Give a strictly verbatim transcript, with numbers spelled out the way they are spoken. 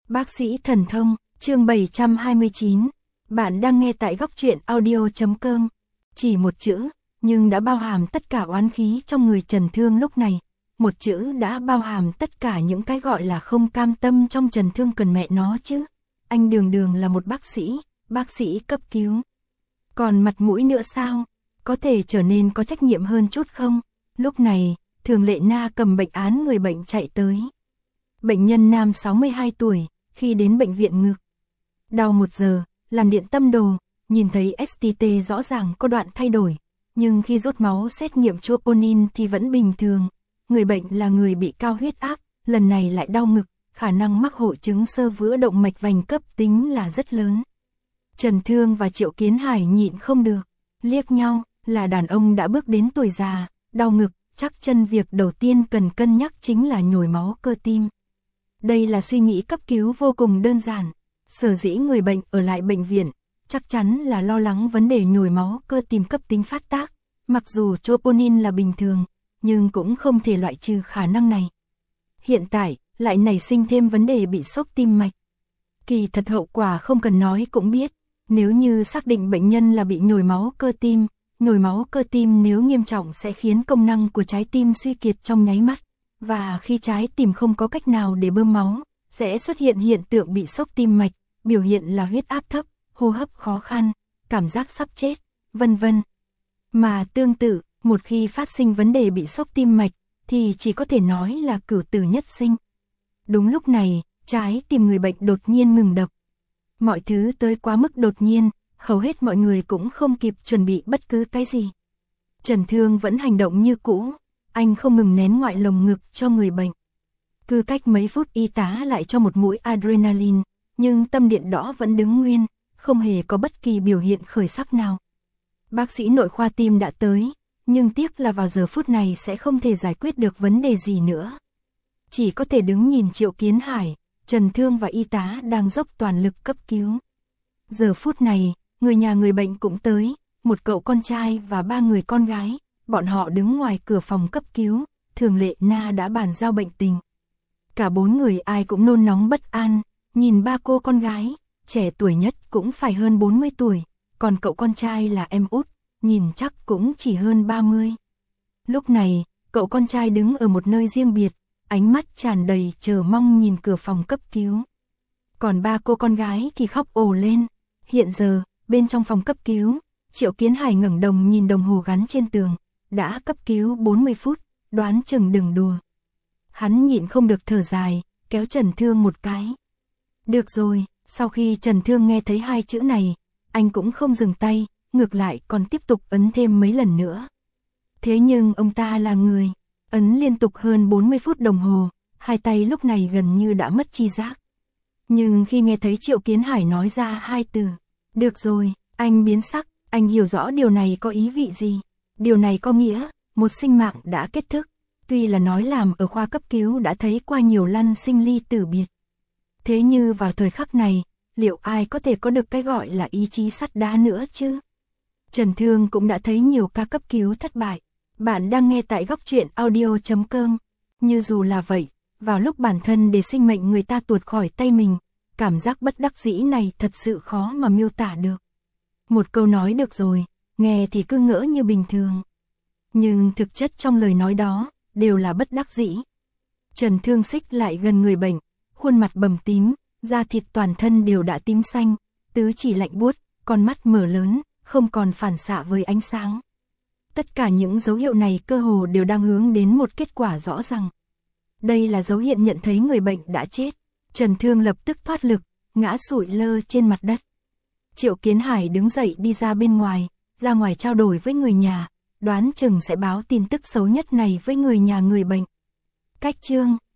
Bác sĩ thần thông, chương bảy trăm hai mươi chín. Bạn đang nghe tại góc truyện audio chấm com. Chỉ một chữ, nhưng đã bao hàm tất cả oán khí trong người Trần Thương lúc này. Một chữ đã bao hàm tất cả những cái gọi là không cam tâm trong Trần Thương cần mẹ nó chứ. Anh đường đường là một bác sĩ, bác sĩ cấp cứu. Còn mặt mũi nữa sao? Có thể trở nên có trách nhiệm hơn chút không? Lúc này, Thường Lệ Na cầm bệnh án người bệnh chạy tới. Bệnh nhân nam sáu mươi hai tuổi, khi đến bệnh viện ngực. Đau một giờ, làm điện tâm đồ, nhìn thấy ét tê tê rõ ràng có đoạn thay đổi. Nhưng khi rút máu xét nghiệm troponin thì vẫn bình thường. Người bệnh là người bị cao huyết áp, lần này lại đau ngực, khả năng mắc hội chứng xơ vữa động mạch vành cấp tính là rất lớn. Trần Thương và Triệu Kiến Hải nhịn không được, liếc nhau, là đàn ông đã bước đến tuổi già, đau ngực, chắc chân việc đầu tiên cần cân nhắc chính là nhồi máu cơ tim. Đây là suy nghĩ cấp cứu vô cùng đơn giản, sở dĩ người bệnh ở lại bệnh viện, chắc chắn là lo lắng vấn đề nhồi máu cơ tim cấp tính phát tác, mặc dù troponin là bình thường, nhưng cũng không thể loại trừ khả năng này. Hiện tại, lại nảy sinh thêm vấn đề bị sốc tim mạch. Kỳ thật hậu quả không cần nói cũng biết, nếu như xác định bệnh nhân là bị nhồi máu cơ tim, nhồi máu cơ tim nếu nghiêm trọng sẽ khiến công năng của trái tim suy kiệt trong nháy mắt, và khi trái tim không có cách nào để bơm máu, sẽ xuất hiện hiện tượng bị sốc tim mạch, biểu hiện là huyết áp thấp, hô hấp khó khăn, cảm giác sắp chết, vân vân. Mà tương tự, một khi phát sinh vấn đề bị sốc tim mạch, thì chỉ có thể nói là cửu tử nhất sinh. Đúng lúc này, trái tim người bệnh đột nhiên ngừng đập. Mọi thứ tới quá mức đột nhiên, hầu hết mọi người cũng không kịp chuẩn bị bất cứ cái gì. Trần Thương vẫn hành động như cũ, anh không ngừng nén ngoại lồng ngực cho người bệnh. Cứ cách mấy phút y tá lại cho một mũi adrenaline, nhưng tâm điện đỏ vẫn đứng nguyên, không hề có bất kỳ biểu hiện khởi sắc nào. Bác sĩ nội khoa tim đã tới, nhưng tiếc là vào giờ phút này sẽ không thể giải quyết được vấn đề gì nữa. Chỉ có thể đứng nhìn Triệu Kiến Hải, Trần Thương và y tá đang dốc toàn lực cấp cứu. Giờ phút này, người nhà người bệnh cũng tới, một cậu con trai và ba người con gái, bọn họ đứng ngoài cửa phòng cấp cứu, Thường Lệ Na đã bàn giao bệnh tình. Cả bốn người ai cũng nôn nóng bất an, nhìn ba cô con gái, trẻ tuổi nhất cũng phải hơn bốn mươi tuổi, còn cậu con trai là em út, nhìn chắc cũng chỉ hơn ba mươi. Lúc này, cậu con trai đứng ở một nơi riêng biệt, ánh mắt tràn đầy chờ mong nhìn cửa phòng cấp cứu. Còn ba cô con gái thì khóc ồ lên. Hiện giờ, bên trong phòng cấp cứu, Triệu Kiến Hải ngẩng đầu nhìn đồng hồ gắn trên tường, đã cấp cứu bốn mươi phút, đoán chừng đừng đùa. Hắn nhịn không được thở dài, kéo Trần Thương một cái. Được rồi, sau khi Trần Thương nghe thấy hai chữ này, anh cũng không dừng tay, ngược lại còn tiếp tục ấn thêm mấy lần nữa. Thế nhưng ông ta là người, ấn liên tục hơn bốn mươi phút đồng hồ, hai tay lúc này gần như đã mất chi giác. Nhưng khi nghe thấy Triệu Kiến Hải nói ra hai từ, được rồi, anh biến sắc, anh hiểu rõ điều này có ý vị gì. Điều này có nghĩa, một sinh mạng đã kết thúc, tuy là nói làm ở khoa cấp cứu đã thấy qua nhiều lăn sinh ly tử biệt. Thế như vào thời khắc này, liệu ai có thể có được cái gọi là ý chí sắt đá nữa chứ? Trần Thương cũng đã thấy nhiều ca cấp cứu thất bại. Bạn đang nghe tại góc truyện audio chấm com. Như dù là vậy, vào lúc bản thân để sinh mệnh người ta tuột khỏi tay mình, cảm giác bất đắc dĩ này thật sự khó mà miêu tả được. Một câu nói được rồi, nghe thì cứ ngỡ như bình thường. Nhưng thực chất trong lời nói đó, đều là bất đắc dĩ. Trần Thương xích lại gần người bệnh, khuôn mặt bầm tím, da thịt toàn thân đều đã tím xanh, tứ chỉ lạnh buốt, con mắt mở lớn, không còn phản xạ với ánh sáng. Tất cả những dấu hiệu này cơ hồ đều đang hướng đến một kết quả rõ ràng. Đây là dấu hiệu nhận thấy người bệnh đã chết. Trần Thương lập tức thoát lực, ngã sụi lơ trên mặt đất. Triệu Kiến Hải đứng dậy đi ra bên ngoài, ra ngoài trao đổi với người nhà, đoán chừng sẽ báo tin tức xấu nhất này với người nhà người bệnh. Cách chương